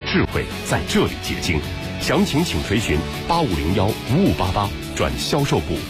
智慧在这里结晶。详情请垂询8501-5588转销售部。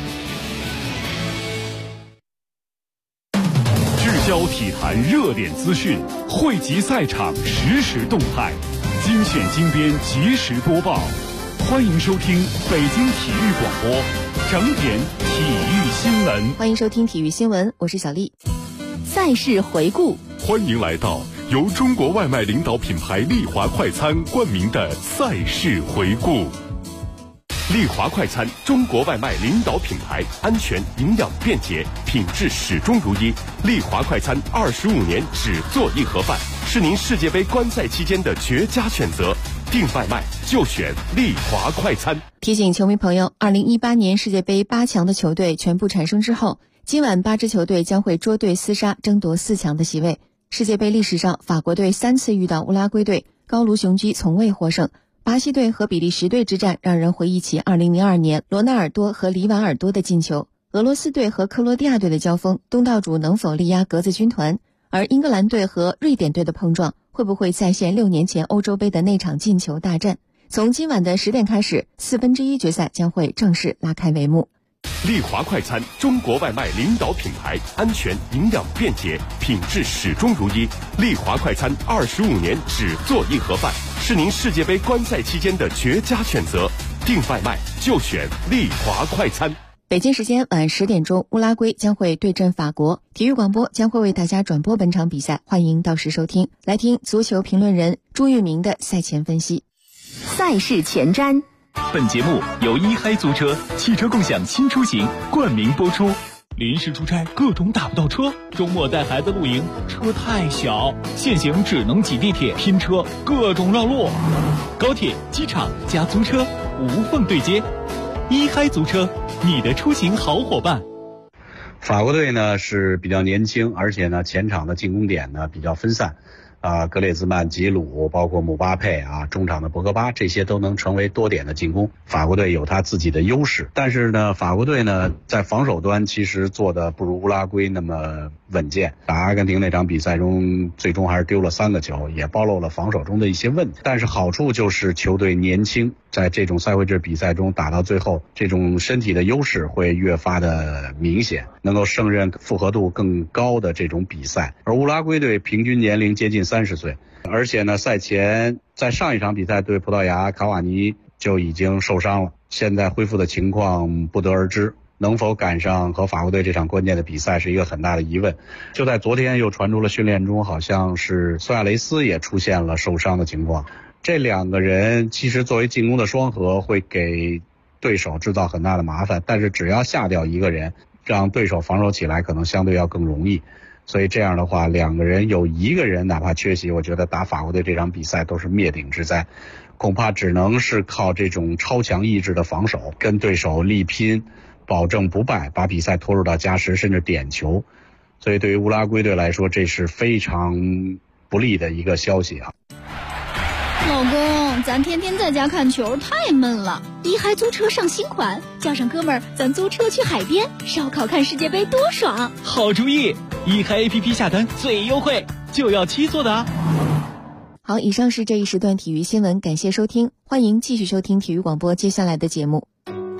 聚焦体坛热点资讯，汇集赛场实时动态，精选精编及时播报。欢迎收听北京体育广播整点体育新闻。 欢迎收听体育新闻，我是小丽。赛事回顾， 欢迎来到由中国外卖领导品牌丽华快餐冠名的赛事回顾。丽华快餐，中国外卖领导品牌，安全、营养、便捷，品质始终如一。丽华快餐25年只做一盒饭，是您世界杯观赛期间的绝佳选择。订外卖就选丽华快餐。 提醒球迷朋友，2018年世界杯8强的球队全部产生之后，今晚8支球队将会捉对厮杀，争夺4强的席位。世界杯历史上，法国队3次遇到乌拉圭队，高卢雄鸡从未获胜。巴西队和比利时队之战让人回忆起2002年罗纳尔多和里瓦尔多的进球。俄罗斯队和克罗地亚队的交锋，东道主能否力压格子军团？而英格兰队和瑞典队的碰撞，会不会再现6年前欧洲杯的那场进球大战？从今晚的10点开始，1/4决赛将会正式拉开帷幕。 丽华快餐，中国外卖领导品牌，安全、营养、便捷，品质始终如一。丽华快餐25年只做一盒饭，是您世界杯观赛期间的绝佳选择。订外卖就选丽华快餐。 北京时间晚10点钟，乌拉圭将会对阵法国。体育广播将会为大家转播本场比赛，欢迎到时收听。来听足球评论人朱玉明的赛前分析。 赛事前瞻。 本节目由一嗨租车汽车共享新出行冠名播出。临时出差各种打不到车，周末带孩子露营车太小，现行只能挤地铁拼车，各种绕路。高铁、机场加租车无缝对接，一嗨租车，你的出行好伙伴。 法国队呢是比较年轻，而且呢前场的进攻点呢比较分散。格列兹曼、吉鲁，包括姆巴佩中场的博格巴，这些都能成为多点的进攻。法国队有他自己的优势，但是呢，法国队呢在防守端其实做的不如乌拉圭那么稳健。打阿根廷那场比赛中，最终还是丢了3个球，也暴露了防守中的一些问题。但是好处就是球队年轻，在这种赛会制比赛中打到最后，这种身体的优势会越发的明显，能够胜任复合度更高的这种比赛。而乌拉圭队平均年龄接近30岁，而且呢，赛前在上一场比赛对葡萄牙，卡瓦尼就已经受伤了，现在恢复的情况不得而知，能否赶上和法国队这场关键的比赛是一个很大的疑问。就在昨天又传出了训练中，好像是苏亚雷斯也出现了受伤的情况。这2个人其实作为进攻的双核会给对手制造很大的麻烦，但是只要下掉一个人，让对手防守起来可能相对要更容易。所以这样的话，2个人有1个人哪怕缺席，我觉得打法国队这场比赛都是灭顶之灾，恐怕只能是靠这种超强意志的防守跟对手力拼，保证不败，把比赛拖入到加时甚至点球。所以对于乌拉圭队来说，这是非常不利的一个消息啊。 老公，咱天天在家看球太闷了，一嗨租车上新款，叫上哥们儿，咱租车去海边烧烤看世界杯多爽。 好主意，一嗨 APP 下单最优惠，就要7座的啊。 好，以上是这一时段体育新闻，感谢收听，欢迎继续收听体育广播接下来的节目。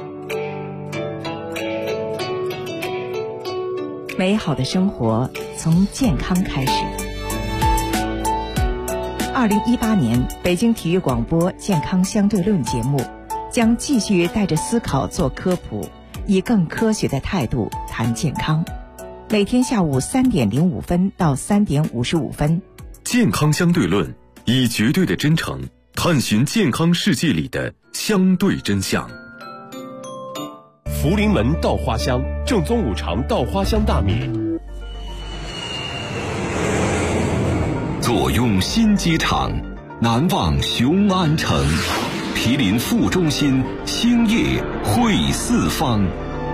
美好的生活从健康开始。2018年北京体育广播健康相对论节目将继续带着思考做科普，以更科学的态度谈健康。每天下午3点05分到3点55分， 健康相对论，以绝对的真诚探寻健康世界里的相对真相。福临门稻花香，正宗五常稻花香大米。 左拥新机场，南望雄安城，毗邻副中心，兴业汇四方。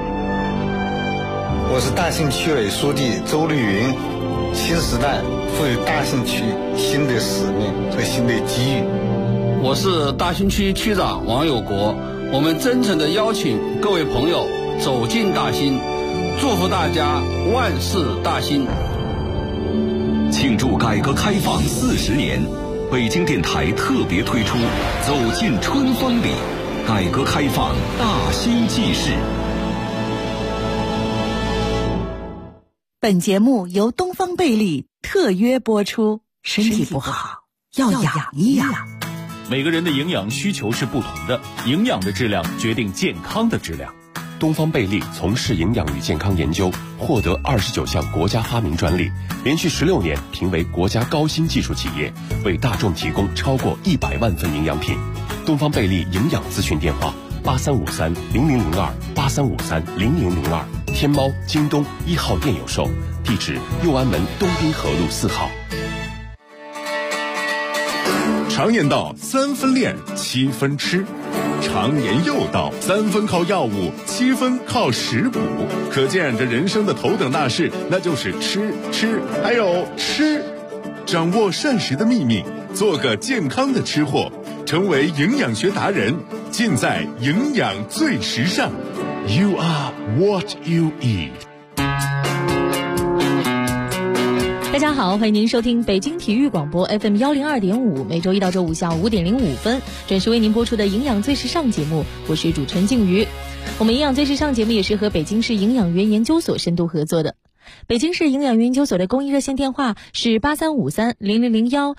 我是大兴区委书记周绿云。新时代赋予大兴区新的使命和新的机遇。 我是大兴区区长王有国。我们真诚地邀请各位朋友走进大兴，祝福大家万事大兴。 庆祝改革开放40年， 北京电台特别推出《走进春风里》，改革开放大新纪事。 本节目由东方贝利特约播出。身体不好要养一养。 每个人的营养需求是不同的，营养的质量决定健康的质量。 东方贝利从事营养与健康研究，获得29项国家发明专利，连续16年评为国家高新技术企业，为大众提供超过100万份营养品。东方贝利营养咨询电话83530002，83530002，天猫、京东1号店有售，地址右安门东滨河路4号。 常言道3分练7分吃，常言又道3分靠药物7分靠食补，可见这人生的头等大事那就是吃还有吃。掌握膳食的秘密，做个健康的吃货，成为营养学达人，尽在营养最时尚。 You are what you eat。 大家好，欢迎您收听北京体育广播 FM 102.5，每周一到周五下午5点05分准时为您播出的营养最时尚节目，我是主持人静瑜。我们营养最时尚节目也是和北京市营养员研究所深度合作的。北京市营养员研究所的公益热线电话是83530001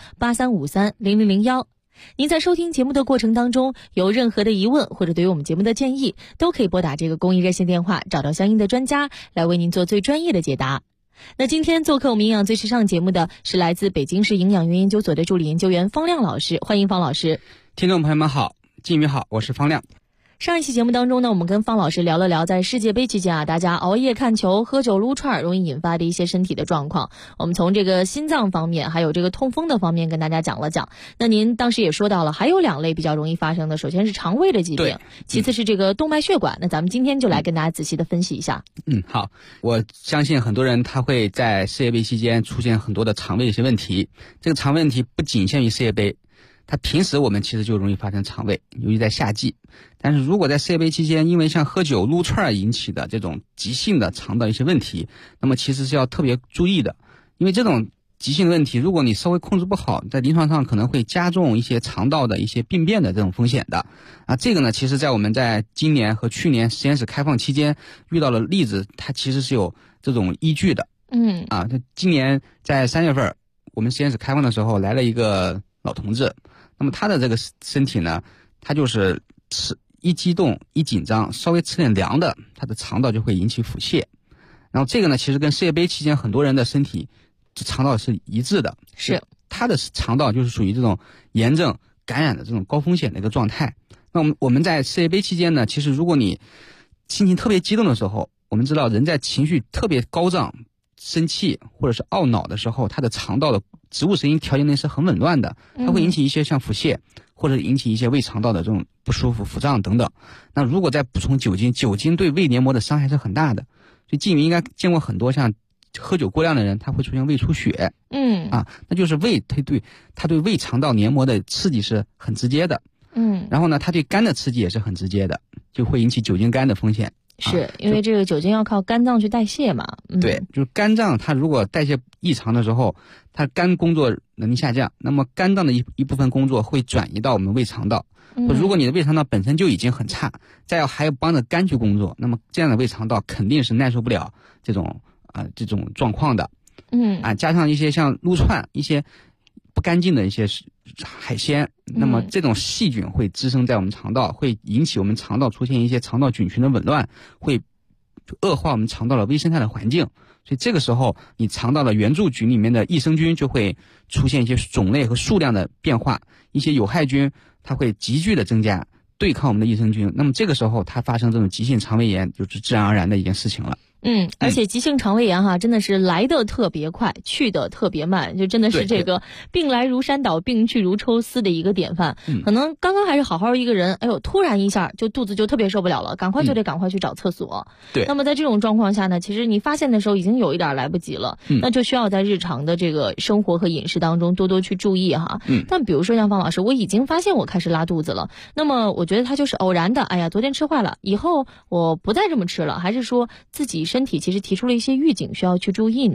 83530001。您在收听节目的过程当中有任何的疑问或者对于我们节目的建议，都可以拨打这个公益热线电话，找到相应的专家来为您做最专业的解答。那今天做客我们营养最时尚节目的是来自北京市营养员研究所的助理研究员方亮老师，欢迎方老师。 听众朋友们好，静瑜好，我是方亮。 上一期节目当中呢，我们跟方老师聊了聊在世界杯期间啊，大家熬夜看球、喝酒撸串容易引发的一些身体的状况。我们从这个心脏方面还有这个痛风的方面跟大家讲了讲。那您当时也说到了还有2类比较容易发生的，首先是肠胃的疾病，其次是这个动脉血管。那咱们今天就来跟大家仔细的分析一下。 好，我相信很多人他会在世界杯期间出现很多的肠胃的一些问题。这个肠胃问题不仅限于世界杯，它平时我们其实就容易发生肠胃，尤其在夏季。但是如果在世界杯期间，因为像喝酒撸串引起的这种急性的肠道一些问题，那么其实是要特别注意的。因为这种急性的问题，如果你稍微控制不好，在临床上可能会加重一些肠道的一些病变的这种风险的。这个呢，其实在我们在今年和去年实验室开放期间遇到的例子，它其实是有这种依据的。今年在3月份我们实验室开放的时候来了一个老同志，那么他的这个身体呢，他就是一激动一紧张，稍微吃点凉的，他的肠道就会引起腹泻。然后这个呢，其实跟世界杯期间很多人的身体肠道是一致的， 是他的肠道就是属于这种炎症感染的这种高风险的一个状态。那我们在世界杯期间呢，其实如果你心情特别激动的时候，我们知道人在情绪特别高涨、生气或者是懊恼的时候，他的肠道的植物神经调节能力是很紊乱的，它会引起一些像腹泻，或者引起一些胃肠道的这种不舒服、腹胀等等。那如果再补充酒精，酒精对胃黏膜的伤害是很大的，所以静瑜应该见过很多像喝酒过量的人，他会出现胃出血。那就是胃它对胃肠道黏膜的刺激是很直接的。然后呢，它对肝的刺激也是很直接的，就会引起酒精肝的风险。 是因为这个酒精要靠肝脏去代谢嘛？ 对，就是肝脏它如果代谢异常的时候，它肝工作能力下降，那么肝脏的一部分工作会转移到我们胃肠道。如果你的胃肠道本身就已经很差，还要帮着肝去工作，那么这样的胃肠道肯定是耐受不了这种状况的。加上一些像撸串一些不干净的一些海鲜，那么这种细菌会滋生在我们肠道，会引起我们肠道出现一些肠道菌群的紊乱，会恶化我们肠道的微生态的环境。所以这个时候你肠道的圆柱菌里面的益生菌就会出现一些种类和数量的变化，一些有害菌它会急剧的增加，对抗我们的益生菌。那么这个时候它发生这种急性肠胃炎就是自然而然的一件事情了。 而且急性肠胃炎真的是来得特别快，去得特别慢，就真的是这个病来如山倒，病去如抽丝的一个典范。可能刚刚还是好好一个人，突然一下就肚子就特别受不了了，赶快去找厕所。 对。 那么在这种状况下呢，其实你发现的时候已经有一点来不及了，那就需要在日常的这个生活和饮食当中多多去注意哈。但比如说像方老师，我已经发现我开始拉肚子了，那么我觉得它就是偶然的，昨天吃坏了，以后我不再这么吃了，还是说自己身体其实提出了一些预警需要去注意呢？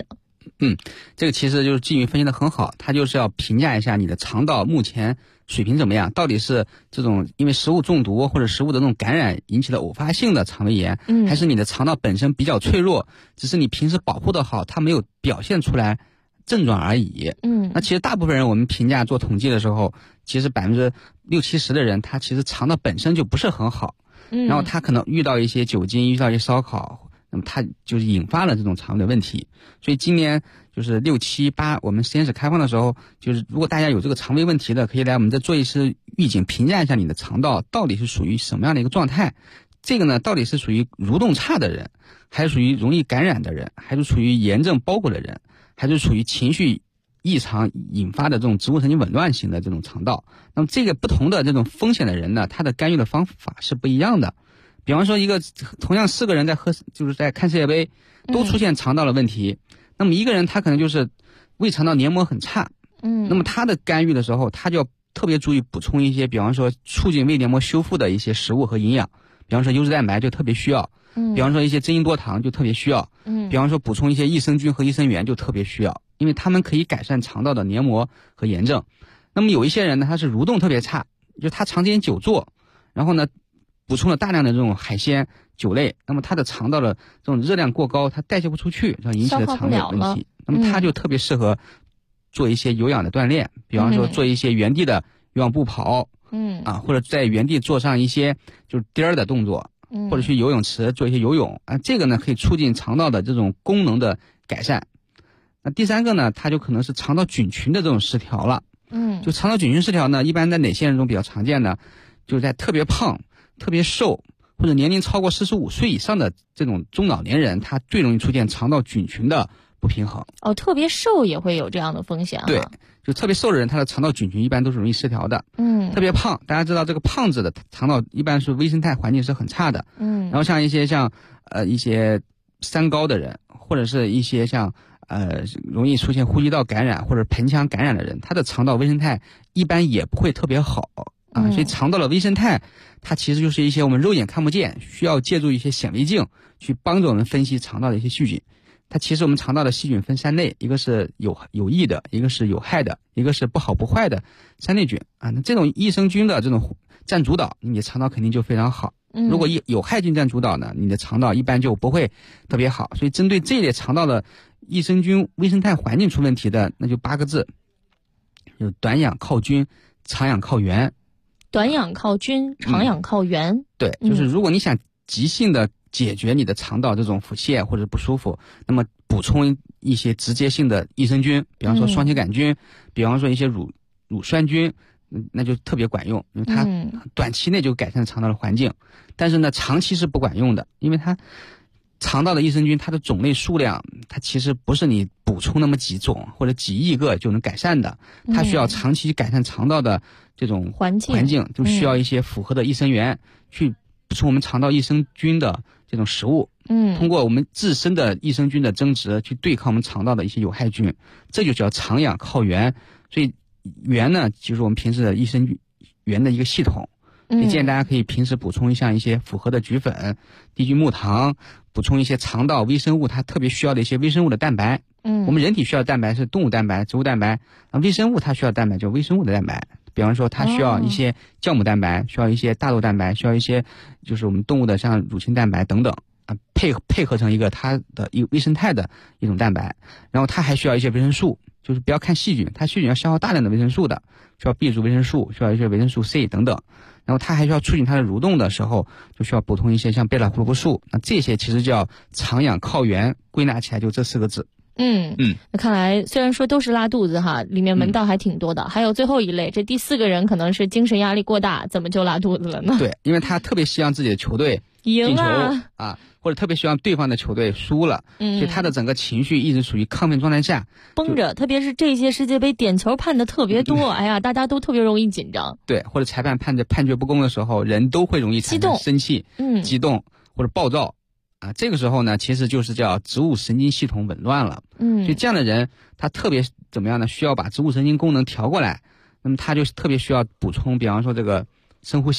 这个其实就是季云分析的很好，他就是要评价一下你的肠道目前水平怎么样，到底是这种因为食物中毒或者食物的那种感染引起的偶发性的肠胃炎，还是你的肠道本身比较脆弱，只是你平时保护的好，它没有表现出来症状而已。那其实大部分人我们评价做统计的时候，其实60-70%的人他其实肠道本身就不是很好，然后他可能遇到一些酒精，遇到一些烧烤，那么他就是引发了这种肠胃的问题。所以今年就是6、7、8我们实验室开放的时候，就是如果大家有这个肠胃问题的，可以来我们这做一次预警，评价一下你的肠道到底是属于什么样的一个状态。这个呢，到底是属于蠕动差的人，还是属于容易感染的人，还是属于炎症包裹的人，还是属于情绪异常引发的这种植物神经紊乱型的这种肠道。那么这个不同的这种风险的人呢，他的干预的方法是不一样的。比方说一个同样4个人就是在看世界杯都出现肠道的问题，那么一个人他可能就是胃肠道黏膜很差，那么他的干预的时候，他就要特别注意补充一些比方说促进胃黏膜修复的一些食物和营养，比方说优质蛋白就特别需要，比方说一些真因多糖就特别需要，比方说补充一些益生菌和益生元就特别需要，因为他们可以改善肠道的黏膜和炎症。那么有一些人呢，他是蠕动特别差，就他长时间久坐，然后呢补充了大量的这种海鲜酒类，那么他的肠道的这种热量过高，他代谢不出去，然后引起的肠胃问题。那么他就特别适合做一些有氧的锻炼，比方说做一些原地的有氧步跑，或者在原地做上一些就是颠儿的动作，或者去游泳池做一些游泳啊，这个呢可以促进肠道的这种功能的改善。那第3个呢，它就可能是肠道菌群的这种失调了。就肠道菌群失调呢，一般在哪些人中比较常见呢？就是在特别胖、特别瘦或者年龄超过45岁以上的这种中老年人，他最容易出现肠道菌群的不平衡。 特别瘦也会有这样的风险。 对，就特别瘦的人，他的肠道菌群一般都是容易失调的。特别胖，大家知道这个胖子的肠道一般是微生态环境是很差的。然后像一些三高的人，或者是一些像容易出现呼吸道感染或者盆腔感染的人，他的肠道微生态一般也不会特别好啊。所以肠道的微生态它其实就是一些我们肉眼看不见，需要借助一些显微镜去帮助我们分析肠道的一些细菌。它其实我们肠道的细菌分3类，一个是有益的，一个是有害的，一个是不好不坏的3类菌啊。那这种益生菌的这种占主导，你的肠道肯定就非常好。如果有害菌占主导呢，你的肠道一般就不会特别好。所以针对这一类肠道的益生菌微生态环境出问题的，那就8个字，就短氧靠菌，长氧靠源。 短氧靠菌，长氧靠源。 对，就是如果你想急性的解决你的肠道这种腹泻或者不舒服，那么补充一些直接性的益生菌，比方说双歧杆菌，比方说一些乳酸菌，那就特别管用，因为它短期内就改善肠道的环境。但是呢，长期是不管用的，因为它肠道的益生菌它的种类数量，它其实不是你补充那么几种或者几亿个就能改善的，它需要长期改善肠道的这种环境，就需要一些复合的益生元去补充我们肠道益生菌的这种食物。通过我们自身的益生菌的增殖去对抗我们肠道的一些有害菌，这就叫长氧靠源。所以源呢，就是我们平时的益生元的一个系统。也建议大家可以平时补充一些复合的菊粉、低聚木糖，补充一些肠道微生物它特别需要的一些微生物的蛋白。我们人体需要的蛋白是动物蛋白、植物蛋白，微生物它需要蛋白就是微生物的蛋白。比方说它需要一些酵母蛋白，需要一些大豆蛋白，需要一些就是我们动物的像乳清蛋白等等啊，配合成一个它的一个微生态的一种蛋白。然后它还需要一些维生素，就是不要看细菌，它细菌要消耗大量的维生素的，需要 B 族维生素，需要一些维生素 C 等等。然后它还需要促进它的蠕动的时候，就需要补充一些像贝塔胡萝卜素。那这些其实叫长氧靠源，归纳起来就这4个字。 那看来虽然说都是拉肚子哈，里面门道还挺多的。还有最后一类，这第4个人可能是精神压力过大，怎么就拉肚子了呢？ 对，因为他特别希望自己的球队进球啊，或者特别希望对方的球队输了，所以他的整个情绪一直处于亢奋状态下， 绷着。特别是这些世界杯点球判的特别多，哎呀，大家都特别容易紧张。 对，或者裁判判决不公的时候，人都会容易产生生气、激动或者暴躁。这个时候呢，其实就是叫植物神经系统紊乱了。所以这样的人，他特别怎么样呢？需要把植物神经功能调过来。那么他就特别需要补充，比方说这个深呼吸。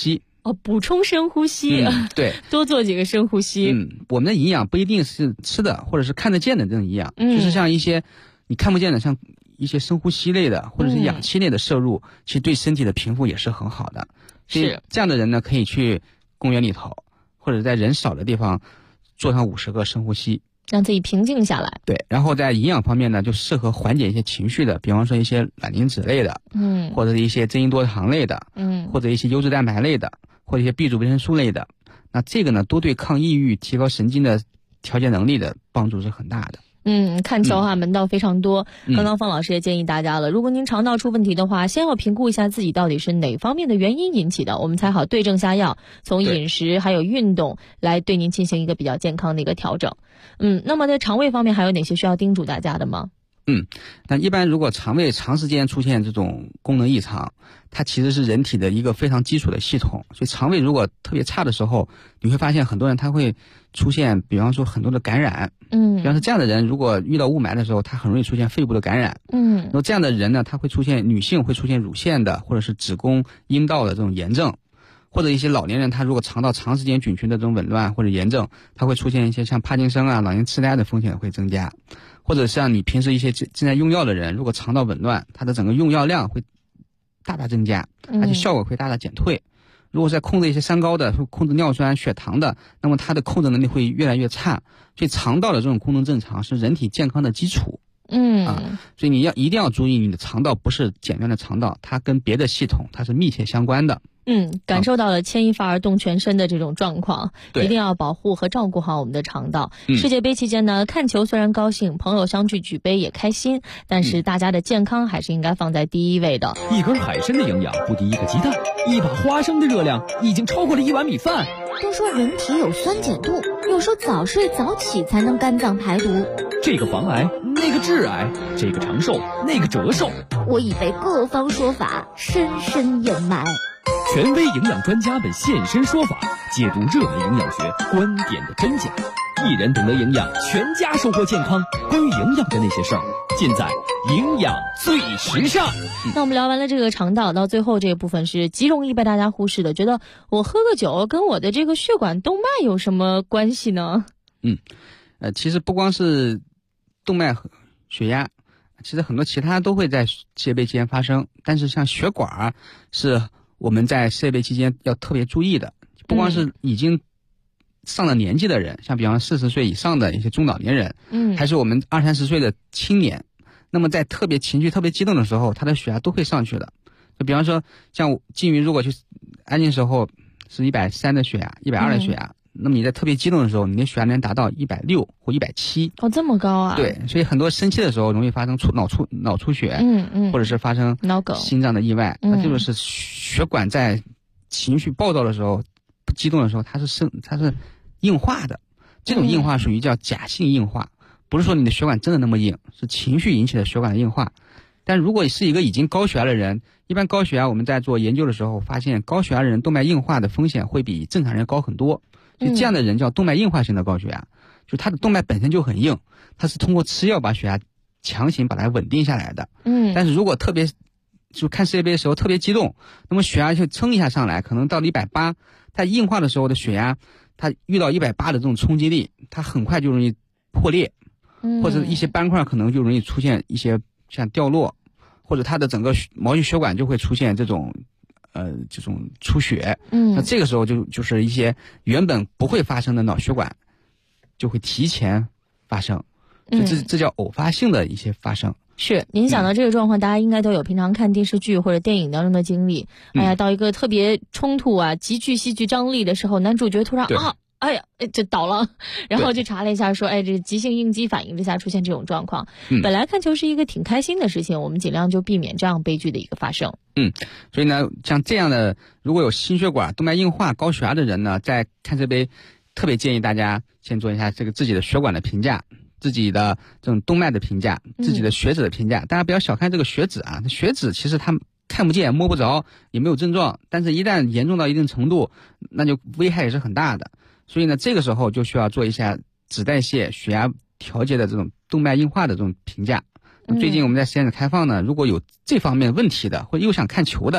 补充深呼吸， 对， 多做几个深呼吸。 我们的营养不一定是吃的或者是看得见的这种营养，就是像一些你看不见的，像一些深呼吸类的或者是氧气类的摄入，其实对身体的平复也是很好的。所以这样的人呢，可以去公园里头或者在人少的地方做上50个深呼吸， 让自己平静下来。 对，然后在营养方面呢，就适合缓解一些情绪的，比方说一些卵磷脂类的，或者是一些增益多糖类的，或者一些优质蛋白类的，或者一些 B 族维生素类的。那这个呢，都对抗抑郁、提高神经的调节能力的帮助是很大的。 看球门道非常多。刚刚方老师也建议大家了，如果您肠道出问题的话，先要评估一下自己到底是哪方面的原因引起的，我们才好对症下药，从饮食还有运动来对您进行一个比较健康的一个调整。那么在肠胃方面还有哪些需要叮嘱大家的吗？ 那一般如果肠胃长时间出现这种功能异常，它其实是人体的一个非常基础的系统，所以肠胃如果特别差的时候，你会发现很多人他会出现比方说很多的感染，比方说这样的人如果遇到雾霾的时候，他很容易出现肺部的感染，然后这样的人呢，他会出现女性会出现乳腺的或者是子宫阴道的这种炎症，或者一些老年人他如果肠道长时间菌群的这种紊乱或者炎症，他会出现一些像帕金森啊、老年痴呆的风险会增加，或者像你平时一些正在用药的人，如果肠道紊乱，他的整个用药量会大大增加，而且效果会大大减退。如果在控制一些三高的，控制尿酸、血糖的，那么它的控制能力会越来越差。所以肠道的这种功能正常是人体健康的基础。所以你一定要注意，你的肠道不是简单的肠道，它跟别的系统它是密切相关的。 感受到了牵一发而动全身的这种状况，一定要保护和照顾好我们的肠道。世界杯期间呢，看球虽然高兴，朋友相聚举杯也开心，但是大家的健康还是应该放在第一位的。 一根海参的营养不敌一个鸡蛋，一把花生的热量已经超过了1碗米饭。 都说人体有酸碱度，有时候早睡早起才能肝脏排毒。 这个防癌，那个致癌，这个长寿，那个折寿。 我已被各方说法深深掩埋。 权威营养专家们现身说法，解读热门营养学观点的真假。一人懂得营养，全家收获健康。关于营养的那些事儿，尽在营养最时尚。 那我们聊完了这个肠道，到最后这个部分是极容易被大家忽视的，觉得我喝个酒跟我的这个血管动脉有什么关系呢？ 其实不光是动脉、血压，其实很多其他都会在世界杯期间发生，但是像血管是我们在世界杯期间要特别注意的，不光是已经上了年纪的人，像比方40岁以上的一些中老年人，还是我们20-30岁的青年，那么在特别情绪特别激动的时候，他的血压都会上去的。就比方说像金鱼如果去安静时候是130的血压、120的血压，那么你在特别激动的时候，你的血压能达到160或170。 这么高啊？ 对，所以很多生气的时候容易发生脑出血，或者是发生脑梗、 心脏的意外。那这就是血管在情绪暴躁的时候、不激动的时候，它是硬化的。这种硬化属于叫假性硬化，不是说你的血管真的那么硬，是情绪引起的血管的硬化。但如果是一个已经高血压的人，一般高血压我们在做研究的时候发现，高血压的人动脉硬化的风险会比正常人高很多。所以这样的人叫动脉硬化型的高血压，就他的动脉本身就很硬，他是通过吃药把血压强行把它稳定下来的。但是如果特别就看世界杯的时候特别激动，那么血压就蹭一下上来，可能到了180，它硬化的时候的血压，它遇到180的这种冲击力，它很快就容易破裂，或者一些斑块可能就容易出现一些像掉落，或者它的整个毛细血管就会出现这种出血。那这个时候就是一些原本不会发生的脑血管就会提前发生，这叫偶发性的一些发生。 是，您想到这个状况，大家应该都有平常看电视剧或者电影当中的经历。到一个特别冲突啊、极具戏剧张力的时候，男主角突然就倒了，然后就查了一下说，这急性应激反应之下出现这种状况。本来看球是一个挺开心的事情，我们尽量就避免这样悲剧的一个发生。 所以呢，像这样的如果有心血管、动脉硬化、高血压的人呢，在看这杯特别建议大家先做一下这个自己的血管的评价，自己的这种动脉的评价，自己的血脂的评价。大家不要小看这个血脂啊，血脂其实它看不见摸不着，也没有症状，但是一旦严重到一定程度，那就危害也是很大的。所以呢，这个时候就需要做一下脂代谢、血压调节的这种动脉硬化的这种评价。最近我们在实验室开放呢，如果有这方面问题的，或者又想看球的，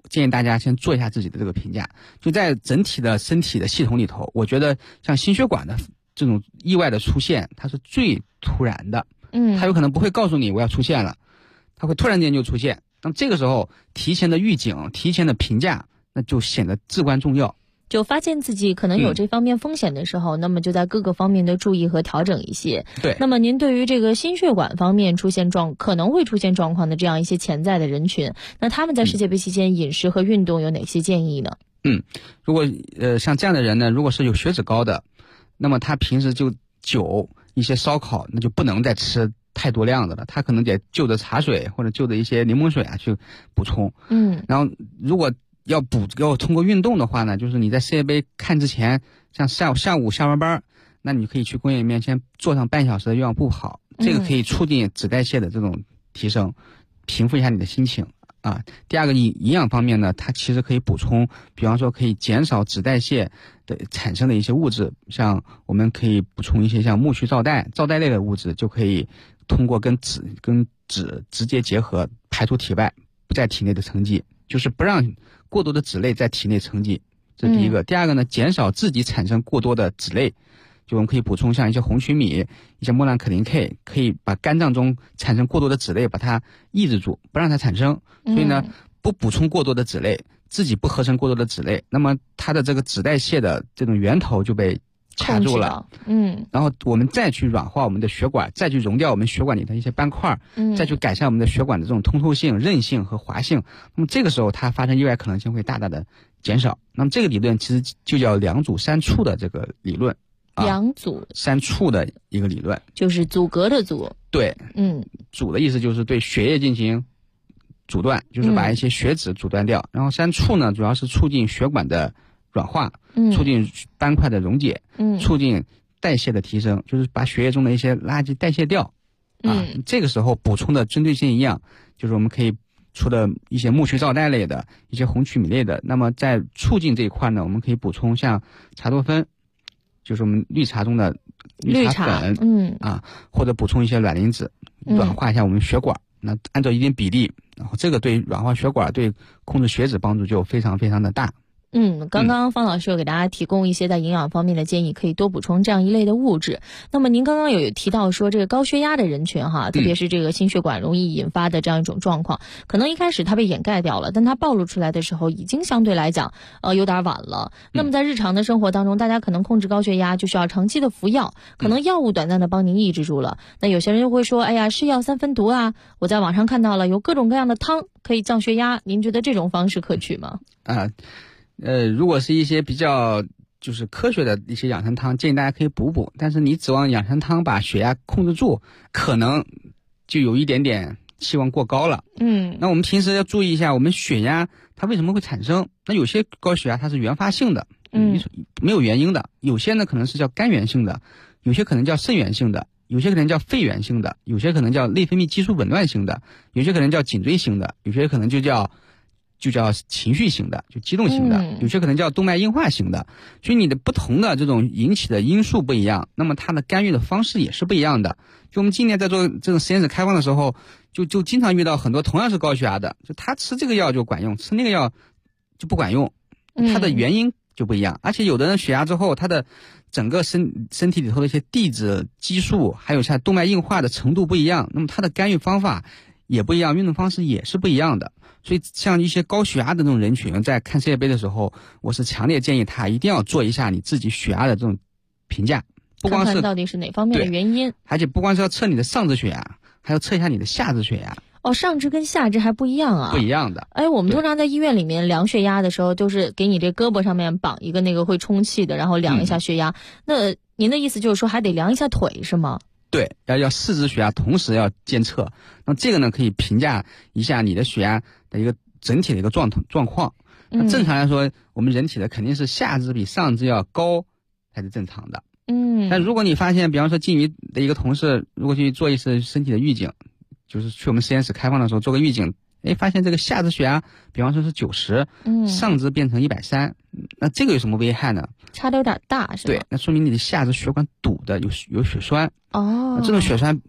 建议大家先做一下自己的这个评价。就在整体的身体的系统里头，我觉得像心血管的这种意外的出现，它是最突然的。它有可能不会告诉你我要出现了，它会突然间就出现。那么这个时候提前的预警、提前的评价，那就显得至关重要。 就发现自己可能有这方面风险的时候，那么就在各个方面的注意和调整一些。 对。 那么您对于这个心血管方面可能会出现状况的这样一些潜在的人群，那他们在世界杯期间饮食和运动有哪些建议呢？ 如果像这样的人呢，如果是有血脂高的，那么他平时就酒一些烧烤，那就不能再吃太多量的了，他可能得就着茶水或者就着一些柠檬水啊去补充。然后如果要通过运动的话呢，就是你在世界杯看之前，像下午下完班，那你可以去公园里面先做上半小时的有氧步跑，这个可以促进脂代谢的这种提升，平复一下你的心情啊。第二个营养方面呢，它其实可以补充，比方说可以减少脂代谢的产生的一些物质，像我们可以补充一些像木须皂带类的物质，就可以通过跟脂直接结合，排出体外，不在体内的沉积，就是不让过多的脂类在体内沉积，这是第一个。第二个呢，减少自己产生过多的脂类，就我们可以补充像一些红曲米、一些莫兰可林 K， 可以把肝脏中产生过多的脂类把它抑制住，不让它产生。所以呢，不补充过多的脂类，自己不合成过多的脂类，那么它的这个脂代谢的这种源头就被卡住了。然后我们再去软化我们的血管，再去溶掉我们血管里的一些斑块，再去改善我们的血管的这种通透性、韧性和滑性。那么这个时候它发生意外可能性会大大的减少。那么这个理论其实就叫2阻3促的这个理论。 2阻 3促的一个理论， 就是阻隔的阻。 对，阻的意思就是对血液进行阻断，就是把一些血脂阻断掉。然后3促呢，主要是促进血管的软化，促进斑块的溶解，促进代谢的提升，就是把血液中的一些垃圾代谢掉。这个时候补充的针对性营养，就是我们可以除了一些木须皂带类的、一些红曲米类的，那么在促进这一块呢，我们可以补充像茶多酚，就是我们绿茶中的绿茶粉，或者补充一些卵磷脂，软化一下我们血管。那按照一定比例，然后这个对软化血管、对控制血脂帮助就非常非常的大。 刚刚方老师有给大家提供一些在营养方面的建议，可以多补充这样一类的物质。那么您刚刚有提到说这个高血压的人群特别是这个心血管容易引发的这样一种状况，可能一开始它被掩盖掉了，但它暴露出来的时候已经相对来讲有点晚了。那么在日常的生活当中，大家可能控制高血压就需要长期的服药，可能药物短暂的帮您抑制住了。那有些人就会说，哎呀，是药三分毒啊，我在网上看到了有各种各样的汤可以降血压，您觉得这种方式可取吗？ 如果是一些比较就是科学的一些养生汤，建议大家可以补，但是你指望养生汤把血压控制住，可能就有一点点期望过高了。那我们平时要注意一下，我们血压它为什么会产生？那有些高血压它是原发性的，没有原因的；有些呢可能是叫肝源性的，有些可能叫肾源性的，有些可能叫肺源性的，有些可能叫内分泌激素紊乱性的，有些可能叫颈椎型的，有些可能就叫情绪型的，就激动型的，有些可能叫动脉硬化型的。所以你的不同的这种引起的因素不一样，那么它的干预的方式也是不一样的。就我们今年在做这种实验室开放的时候，就经常遇到很多同样是高血压的，就他吃这个药就管用，吃那个药就不管用，它的原因就不一样。而且有的人血压之后，他的整个身体里头的一些地质激素，还有像动脉硬化的程度不一样，那么它的干预方法也不一样，运动方式也是不一样的。所以像一些高血压的这种人群，在看世界杯的时候，我是强烈建议他一定要做一下你自己血压的这种评价，不光是看看到底是哪方面的原因， 而且不光是要测你的上肢血压，还要测一下你的下肢血压。 上肢跟下肢还不一样啊？ 不一样的。 我们通常在医院里面量血压的时候，都是给你这胳膊上面绑一个那个会充气的，然后量一下血压。那您的意思就是说还得量一下腿是吗？ 对，要四肢血压同时要监测。那这个呢，可以评价一下你的血压的一个整体的一个状况。那正常来说，我们人体的肯定是下肢比上肢要高才是正常的。但如果你发现，比方说静瑜的一个同事，如果去做一次身体的预警，就是去我们实验室开放的时候做个预警，发现这个下肢血压，比方说是90，上肢变成130，那这个有什么危害呢？ 差的有点大，是吧？ 对，那说明你的下肢血管堵的有血栓。这种血栓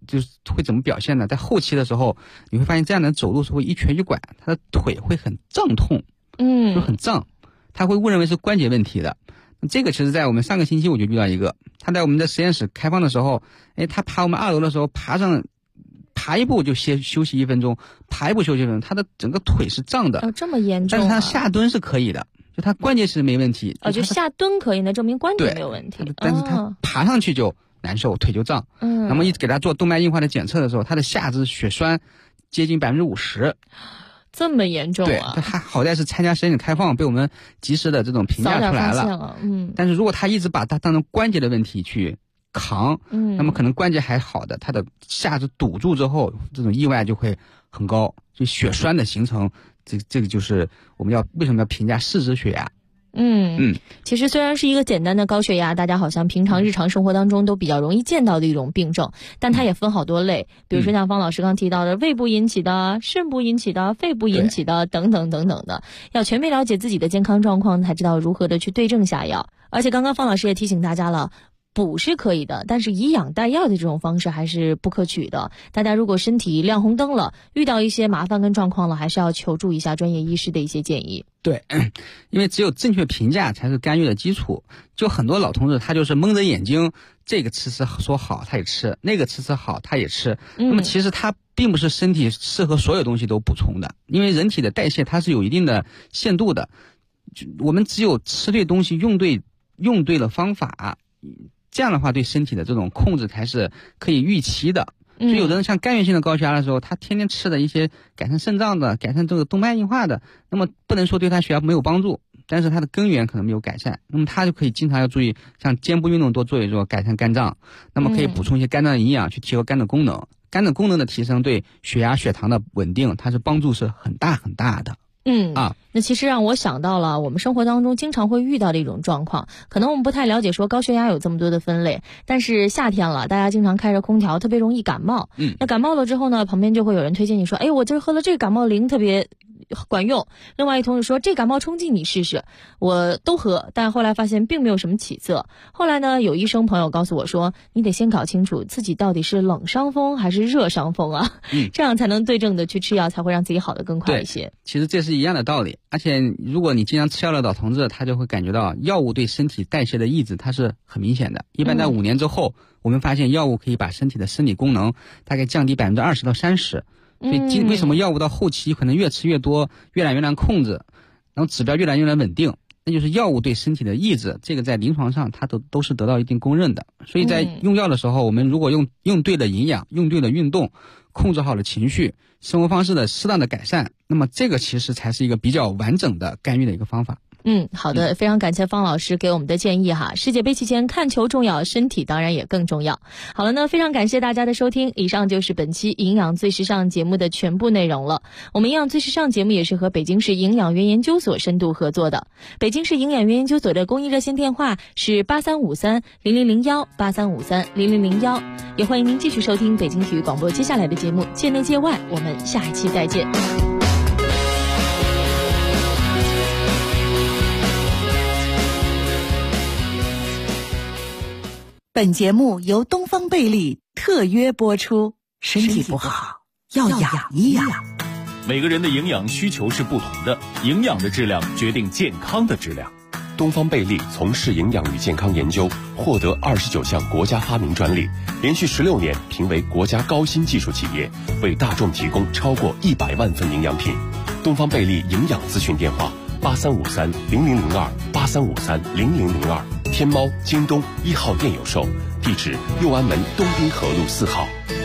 就是会怎么表现呢？在后期的时候，你会发现这样的人走路时候会一瘸一拐，他的腿会很胀痛，就很胀，他会误认为是关节问题的。这个其实在我们上个星期我就遇到一个，他在我们的实验室开放的时候，他爬我们2楼的时候，爬一步就休息1分钟，爬一步休息1分钟，他的整个腿是胀的。 这么严重？ 但是他下蹲是可以的，就他关节是没问题。 就下蹲可以，那证明关节没有问题。 但是他爬上去就难受，腿就胀。那么一给他做动脉硬化的检测的时候，他的下肢血栓接近50%。 这么严重啊？ 对，他好在是参加实验室开放，被我们及时的这种评价出来了。但是如果他一直把它当成关节的问题去扛，那么可能关节还好的，他的下肢堵住之后，这种意外就会很高，就血栓的形成，这个就是我们为什么要评价四肢血压。 其实虽然是一个简单的高血压，大家好像平常日常生活当中都比较容易见到的一种病症，但它也分好多类，比如说像方老师刚提到的胃部引起的、肾部引起的、肺部引起的等等等等的，要全面了解自己的健康状况，才知道如何的去对症下药。而且刚刚方老师也提醒大家了，补是可以的，但是以养代药的这种方式还是不可取的。大家如果身体亮红灯了，遇到一些麻烦跟状况了，还是要求助一下专业医师的一些建议。 对，因为只有正确评价才是干预的基础。就很多老同志他就是蒙着眼睛，这个吃说好他也吃，那个吃好他也吃，那么其实他并不是身体适合所有东西都补充的，因为人体的代谢它是有一定的限度的，我们只有吃对东西，用对了方法，这样的话对身体的这种控制才是可以预期的。就有的人像干预性的高血压的时候，他天天吃的一些改善肾脏的、改善这个动脉硬化的，那么不能说对他血压没有帮助，但是他的根源可能没有改善，那么他就可以经常要注意，像肩部运动多做一做，改善肝脏，那么可以补充一些肝脏的营养，去提高肝的功能。肝的功能的提升对血压、血糖的稳定，它是帮助是很大很大的。 那其实让我想到了我们生活当中经常会遇到的一种状况，可能我们不太了解说高血压有这么多的分类，但是夏天了，大家经常开着空调，特别容易感冒。那感冒了之后呢，旁边就会有人推荐你说，我今儿喝了这个感冒灵特别管用，另外一同事说这感冒冲剂你试试，我都喝，但后来发现并没有什么起色。后来呢，有医生朋友告诉我说，你得先搞清楚自己到底是冷伤风还是热伤风啊，这样才能对症的去吃药，才会让自己好得更快一些。 其实这是一样的道理，而且如果你经常吃药的老同志，他就会感觉到药物对身体代谢的抑制，它是很明显的。一般在5年之后，我们发现药物可以把身体的生理功能大概降低20%到30%。所以为什么药物到后期可能越吃越多，越来越难控制，然后指标越来越难稳定，那就是药物对身体的抑制，这个在临床上它都是得到一定公认的。所以在用药的时候，我们如果用对了营养，用对了运动，控制好了情绪，生活方式的适当的改善，那么这个其实才是一个比较完整的干预的一个方法。 好的，非常感谢方老师给我们的建议哈。世界杯期间看球重要，身体当然也更重要。好了呢，非常感谢大家的收听，以上就是本期营养最时尚节目的全部内容了。我们营养最时尚节目也是和北京市营养院研究所深度合作的。北京市营养院研究所的公益热线电话是83530001 83530001，也欢迎您继续收听北京体育广播接下来的节目界内界外，我们下一期再见。 本节目由东方贝利特约播出，身体不好要养一养。 每个人的营养需求是不同的，营养的质量决定健康的质量。 东方贝利从事营养与健康研究，获得29项国家发明专利，连续16年评为国家高新技术企业，为大众提供超过100万份营养品。东方贝利营养咨询电话83530002 83530002，天猫、京东1号店有售，地址六安门东滨河路4号。